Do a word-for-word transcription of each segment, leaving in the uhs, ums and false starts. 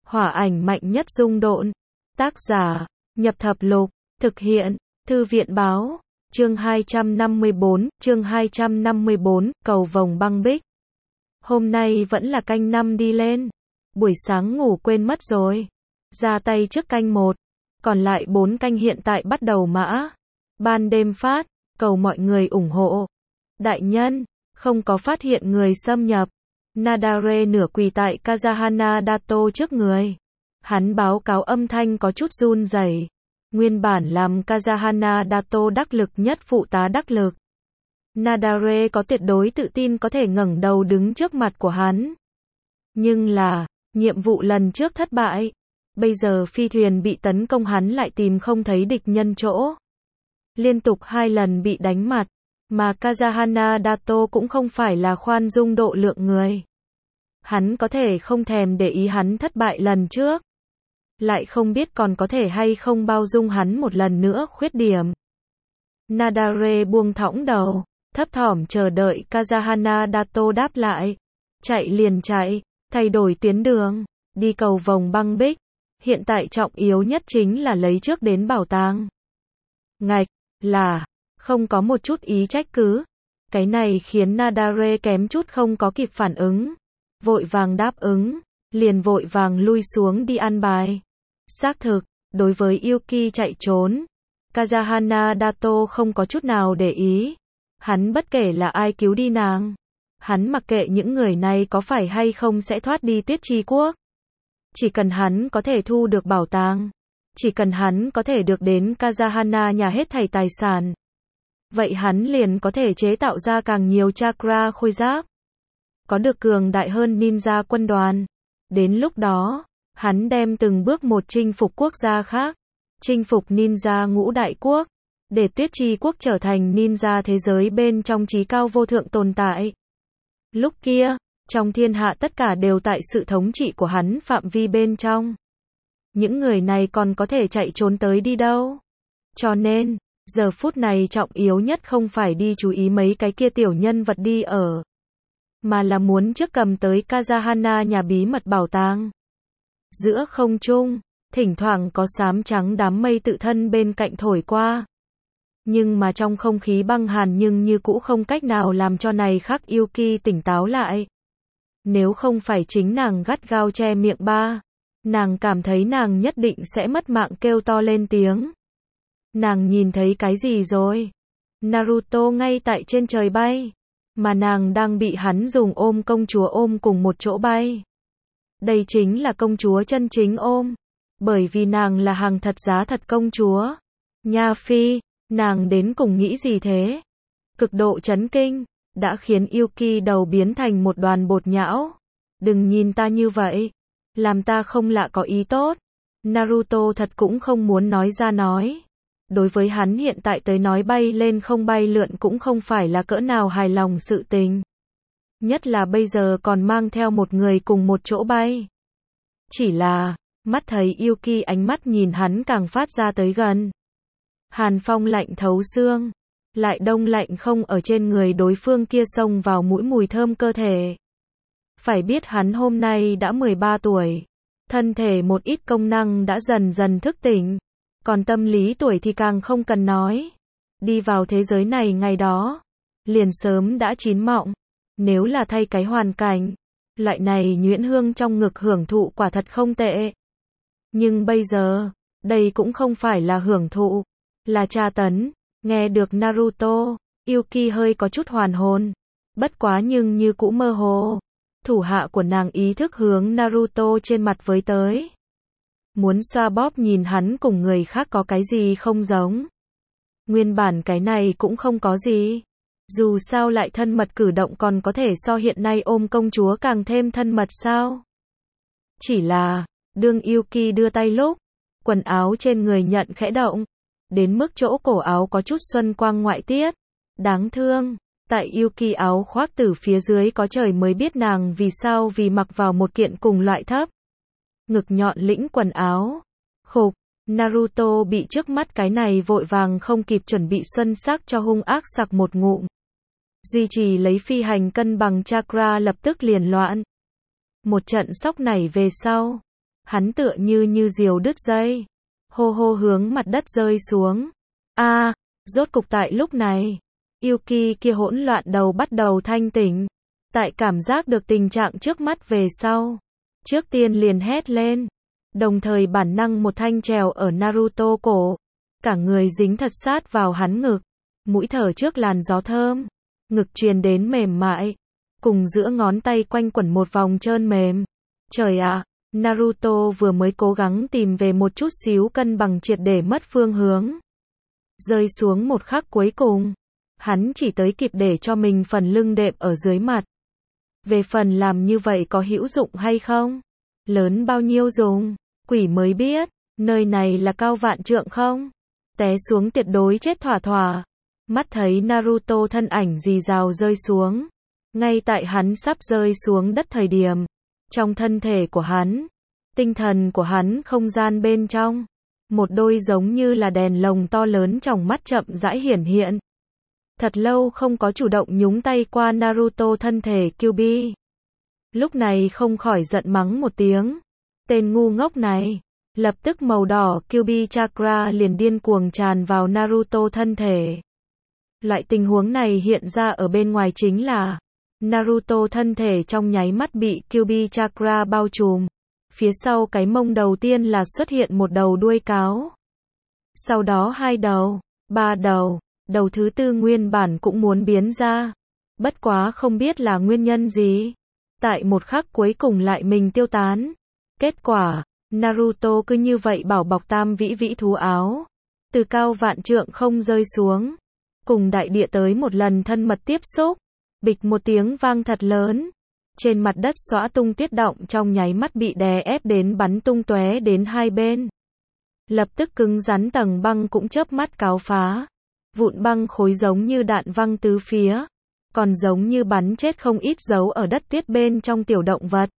Hỏa ảnh mạnh nhất dung độn. Tác giả, Nhập Thập Lục. Thực hiện, Thư viện báo. Chương hai trăm năm mươi bốn, chương hai trăm năm mươi bốn, cầu vồng băng bích. Hôm nay vẫn là canh năm đi lên. Buổi sáng ngủ quên mất rồi. Ra tay trước canh một. Còn lại bốn canh hiện tại bắt đầu mã. Ban đêm phát, cầu mọi người ủng hộ. Đại nhân, không có phát hiện người xâm nhập. Nadare nửa quỳ tại Kazahana Dato trước người. Hắn báo cáo âm thanh có chút run rẩy. Nguyên bản làm Kazahana Dato đắc lực nhất phụ tá đắc lực. Nadare có tuyệt đối tự tin có thể ngẩng đầu đứng trước mặt của hắn. Nhưng là, nhiệm vụ lần trước thất bại. Bây giờ phi thuyền bị tấn công hắn lại tìm không thấy địch nhân chỗ. Liên tục hai lần bị đánh mặt. Mà Kazahana Dato cũng không phải là khoan dung độ lượng người. Hắn có thể không thèm để ý hắn thất bại lần trước. Lại không biết còn có thể hay không bao dung hắn một lần nữa khuyết điểm. Nadare buông thõng đầu, thấp thỏm chờ đợi Kazahana Dato đáp lại. Chạy liền chạy, thay đổi tuyến đường, đi cầu vồng băng bích. Hiện tại trọng yếu nhất chính là lấy trước đến bảo tàng. Ngạch, là, không có một chút ý trách cứ. Cái này khiến Nadare kém chút không có kịp phản ứng. Vội vàng đáp ứng, liền vội vàng lui xuống đi ăn bài. Xác thực, đối với Yuki chạy trốn, Kazahana Dato không có chút nào để ý. Hắn bất kể là ai cứu đi nàng. Hắn mặc kệ những người này có phải hay không sẽ thoát đi Tuyết Chi Quốc. Chỉ cần hắn có thể thu được bảo tàng. Chỉ cần hắn có thể được đến Kazahana nhà hết thảy tài sản. Vậy hắn liền có thể chế tạo ra càng nhiều chakra khôi giáp. Có được cường đại hơn ninja quân đoàn. Đến lúc đó, hắn đem từng bước một chinh phục quốc gia khác. Chinh phục ninja ngũ đại quốc. Để Tuyết Chi Quốc trở thành ninja thế giới bên trong trí cao vô thượng tồn tại. Lúc kia, trong thiên hạ tất cả đều tại sự thống trị của hắn phạm vi bên trong. Những người này còn có thể chạy trốn tới đi đâu. Cho nên, giờ phút này trọng yếu nhất không phải đi chú ý mấy cái kia tiểu nhân vật đi ở. Mà là muốn trước cầm tới Kazahana nhà bí mật bảo tàng. Giữa không trung, thỉnh thoảng có xám trắng đám mây tự thân bên cạnh thổi qua. Nhưng mà trong không khí băng hàn nhưng như cũ không cách nào làm cho này khắc Yuki tỉnh táo lại. Nếu không phải chính nàng gắt gao che miệng ba, nàng cảm thấy nàng nhất định sẽ mất mạng kêu to lên tiếng. Nàng nhìn thấy cái gì rồi? Naruto ngay tại trên trời bay. Mà nàng đang bị hắn dùng ôm công chúa ôm cùng một chỗ bay. Đây chính là công chúa chân chính ôm. Bởi vì nàng là hàng thật giá thật công chúa. Nha Phi, nàng đến cùng nghĩ gì thế? Cực độ chấn kinh, đã khiến Yuki đầu biến thành một đoàn bột nhão. Đừng nhìn ta như vậy. Làm ta không lạ có ý tốt. Naruto thật cũng không muốn nói ra nói. Đối với hắn hiện tại tới nói bay lên không bay lượn cũng không phải là cỡ nào hài lòng sự tình. Nhất là bây giờ còn mang theo một người cùng một chỗ bay. Chỉ là, mắt thấy Yuki ánh mắt nhìn hắn càng phát ra tới gần. Hàn phong lạnh thấu xương. Lại đông lạnh không ở trên người đối phương kia xông vào mũi mùi thơm cơ thể. Phải biết hắn hôm nay đã mười ba tuổi. Thân thể một ít công năng đã dần dần thức tỉnh. Còn tâm lý tuổi thì càng không cần nói. Đi vào thế giới này ngày đó, liền sớm đã chín mọng. Nếu là thay cái hoàn cảnh, loại này nhuyễn hương trong ngực hưởng thụ quả thật không tệ. Nhưng bây giờ, đây cũng không phải là hưởng thụ, là tra tấn. Nghe được Naruto, Yuki hơi có chút hoàn hồn. Bất quá nhưng như cũ mơ hồ. Thủ hạ của nàng ý thức hướng Naruto trên mặt với tới. Muốn xoa bóp nhìn hắn cùng người khác có cái gì không giống. Nguyên bản cái này cũng không có gì. Dù sao lại thân mật cử động còn có thể so hiện nay ôm công chúa càng thêm thân mật sao. Chỉ là, đương Yuki đưa tay lúc, quần áo trên người nhận khẽ động. Đến mức chỗ cổ áo có chút xuân quang ngoại tiết. Đáng thương, tại Yuki áo khoác từ phía dưới có trời mới biết nàng vì sao vì mặc vào một kiện cùng loại thấp. Ngực nhọn lĩnh quần áo. Khục, Naruto bị trước mắt cái này vội vàng không kịp chuẩn bị xuân sắc cho hung ác sặc một ngụm. Duy trì lấy phi hành cân bằng chakra lập tức liền loạn. Một trận sốc nảy về sau. hắn tựa như như diều đứt dây, hô hô hướng mặt đất rơi xuống. A, à, rốt cục tại lúc này, Yuki kia hỗn loạn đầu bắt đầu thanh tỉnh, tại cảm giác được tình trạng trước mắt về sau, trước tiên liền hét lên, đồng thời bản năng một thanh trèo ở Naruto cổ, cả người dính thật sát vào hắn ngực, mũi thở trước làn gió thơm, ngực truyền đến mềm mại, cùng giữa ngón tay quanh quẩn một vòng trơn mềm. Trời ạ, Naruto vừa mới cố gắng tìm về một chút xíu cân bằng triệt để mất phương hướng. Rơi xuống một khắc cuối cùng, hắn chỉ tới kịp để cho mình phần lưng đệm ở dưới mặt. Về phần làm như vậy có hữu dụng hay không? Lớn bao nhiêu dùng? Quỷ mới biết, nơi này là cao vạn trượng không? Té xuống tuyệt đối chết thỏa thỏa. Mắt thấy Naruto thân ảnh rì rào rơi xuống. Ngay tại hắn sắp rơi xuống đất thời điểm, trong thân thể của hắn, tinh thần của hắn không gian bên trong, một đôi giống như là đèn lồng to lớn trong mắt chậm rãi hiển hiện. Thật lâu không có chủ động nhúng tay qua Naruto thân thể Kyuubi. Lúc này không khỏi giận mắng một tiếng. Tên ngu ngốc này. Lập tức màu đỏ Kyuubi Chakra liền điên cuồng tràn vào Naruto thân thể. Loại tình huống này hiện ra ở bên ngoài chính là Naruto thân thể trong nháy mắt bị Kyuubi Chakra bao trùm. Phía sau cái mông đầu tiên là xuất hiện một đầu đuôi cáo. Sau đó hai đầu, ba đầu, đầu thứ tư nguyên bản cũng muốn biến ra. Bất quá không biết là nguyên nhân gì. Tại một khắc cuối cùng lại mình tiêu tán. Kết quả, Naruto cứ như vậy bảo bọc tam vĩ vĩ thú áo. Từ cao vạn trượng không rơi xuống. Cùng đại địa tới một lần thân mật tiếp xúc. Bịch một tiếng vang thật lớn. Trên mặt đất xõa tung tuyết động trong nháy mắt bị đè ép đến bắn tung tóe đến hai bên. Lập tức cứng rắn tầng băng cũng chớp mắt cáo phá. Vụn băng khối giống như đạn văng tứ phía. Còn giống như bắn chết không ít dấu ở đất tuyết bên trong tiểu động vật.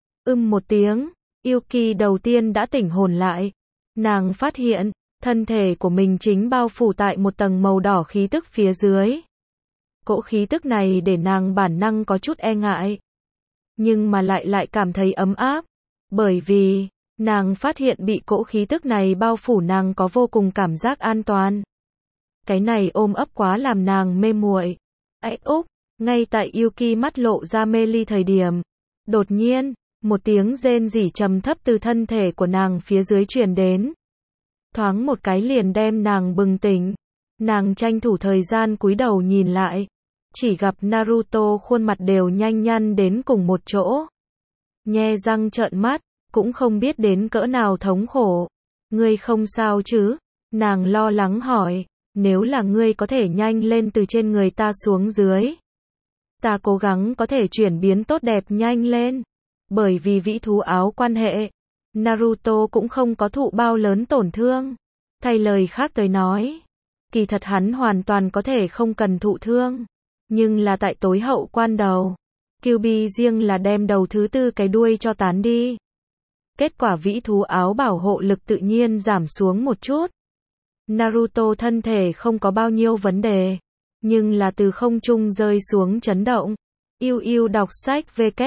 Ưm một tiếng, Yuki đầu tiên đã tỉnh hồn lại. Nàng phát hiện, thân thể của mình chính bao phủ tại một tầng màu đỏ khí tức phía dưới. Cỗ khí tức này để nàng bản năng có chút e ngại. Nhưng mà lại lại cảm thấy ấm áp. Bởi vì, nàng phát hiện bị cỗ khí tức này bao phủ nàng có vô cùng cảm giác an toàn. Cái này ôm ấp quá làm nàng mê muội. Ách úc, ngay tại Yuki mắt lộ ra mê ly thời điểm. Đột nhiên, một tiếng rên rỉ trầm thấp từ thân thể của nàng phía dưới truyền đến. Thoáng một cái liền đem nàng bừng tỉnh. Nàng tranh thủ thời gian cúi đầu nhìn lại. Chỉ gặp Naruto khuôn mặt đều nhanh nhăn đến cùng một chỗ. Nhe răng trợn mắt, cũng không biết đến cỡ nào thống khổ. Ngươi không sao chứ? Nàng lo lắng hỏi. Nếu là ngươi có thể nhanh lên từ trên người ta xuống dưới. Ta cố gắng có thể chuyển biến tốt đẹp nhanh lên. Bởi vì vĩ thú áo quan hệ, Naruto cũng không có thụ bao lớn tổn thương. Thay lời khác tới nói, kỳ thật hắn hoàn toàn có thể không cần thụ thương. Nhưng là tại tối hậu quan đầu, Kyuubi riêng là đem đầu thứ tư cái đuôi cho tán đi. Kết quả vĩ thú áo bảo hộ lực tự nhiên giảm xuống một chút. Naruto thân thể không có bao nhiêu vấn đề, nhưng là từ không trung rơi xuống chấn động. Yêu yêu đọc sách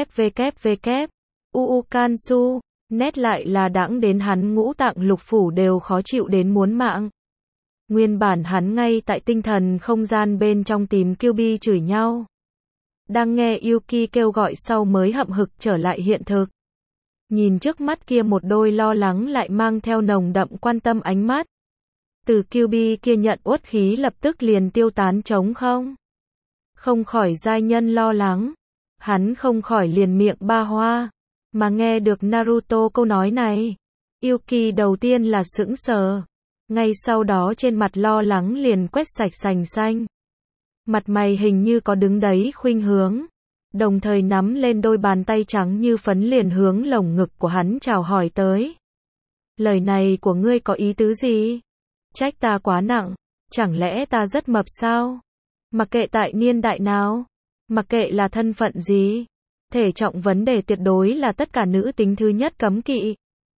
www. Uu Kansu, nét lại là đãng đến hắn ngũ tạng lục phủ đều khó chịu đến muốn mạng. Nguyên bản hắn ngay tại tinh thần không gian bên trong tìm Kyuubi chửi nhau. Đang nghe Yuki kêu gọi sau mới hậm hực trở lại hiện thực. Nhìn trước mắt kia một đôi lo lắng lại mang theo nồng đậm quan tâm ánh mắt. Từ Kyuubi kia nhận uất khí lập tức liền tiêu tán trống không. Không khỏi giai nhân lo lắng. Hắn không khỏi liền miệng ba hoa. Mà nghe được Naruto câu nói này. Yuki đầu tiên là sững sờ. Ngay sau đó trên mặt lo lắng liền quét sạch sành xanh. Mặt mày hình như có đứng đấy khuynh hướng. Đồng thời nắm lên đôi bàn tay trắng như phấn liền hướng lồng ngực của hắn chào hỏi tới. Lời này của ngươi có ý tứ gì? Trách ta quá nặng. Chẳng lẽ ta rất mập sao? Mặc kệ tại niên đại nào. Mặc kệ là thân phận gì. Thể trọng vấn đề tuyệt đối là tất cả nữ tính thứ nhất cấm kỵ.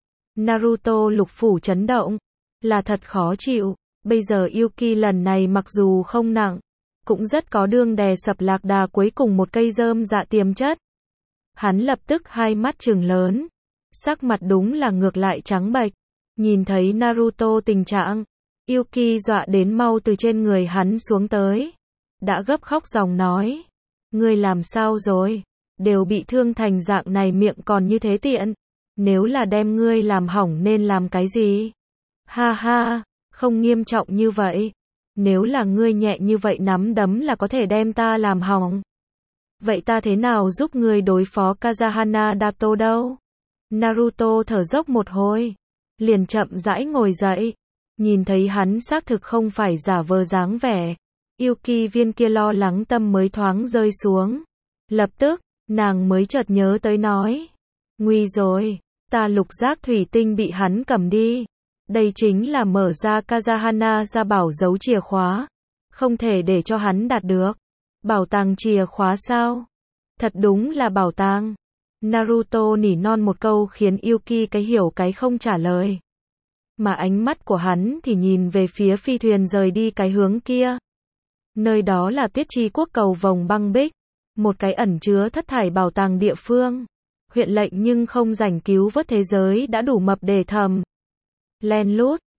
Naruto lục phủ chấn động. Là thật khó chịu. Bây giờ Yuki lần này mặc dù không nặng, cũng rất có đương đè sập lạc đà cuối cùng một cây rơm dạ tiềm chất. Hắn lập tức hai mắt trừng lớn. sắc mặt đúng là ngược lại trắng bệch. Nhìn thấy Naruto tình trạng, Yuki dọa đến mau từ trên người hắn xuống tới. Đã gấp khóc ròng nói. Ngươi làm sao rồi? Đều bị thương thành dạng này miệng còn như thế tiện. Nếu là đem ngươi làm hỏng nên làm cái gì? Ha ha, không nghiêm trọng như vậy. Nếu là ngươi nhẹ như vậy nắm đấm là có thể đem ta làm hỏng. Vậy ta thế nào giúp ngươi đối phó Kazahana Dato đâu? Naruto thở dốc một hồi, liền chậm rãi ngồi dậy. Nhìn thấy hắn xác thực không phải giả vờ dáng vẻ, Yuki viên kia lo lắng tâm mới thoáng rơi xuống. Lập tức, nàng mới chợt nhớ tới nói. Nguy rồi, ta lục giác thủy tinh bị hắn cầm đi. Đây chính là mở ra Kazahana ra bảo giấu chìa khóa. Không thể để cho hắn đạt được. Bảo tàng chìa khóa sao? Thật đúng là bảo tàng. Naruto nỉ non một câu khiến Yuki cái hiểu cái không trả lời. Mà ánh mắt của hắn thì nhìn về phía phi thuyền rời đi cái hướng kia. Nơi đó là Tuyết Chi Quốc cầu vồng băng bích. Một cái ẩn chứa thất thải bảo tàng địa phương. Huyện lệnh nhưng không rảnh cứu vớt thế giới đã đủ mập để thầm. Len lút,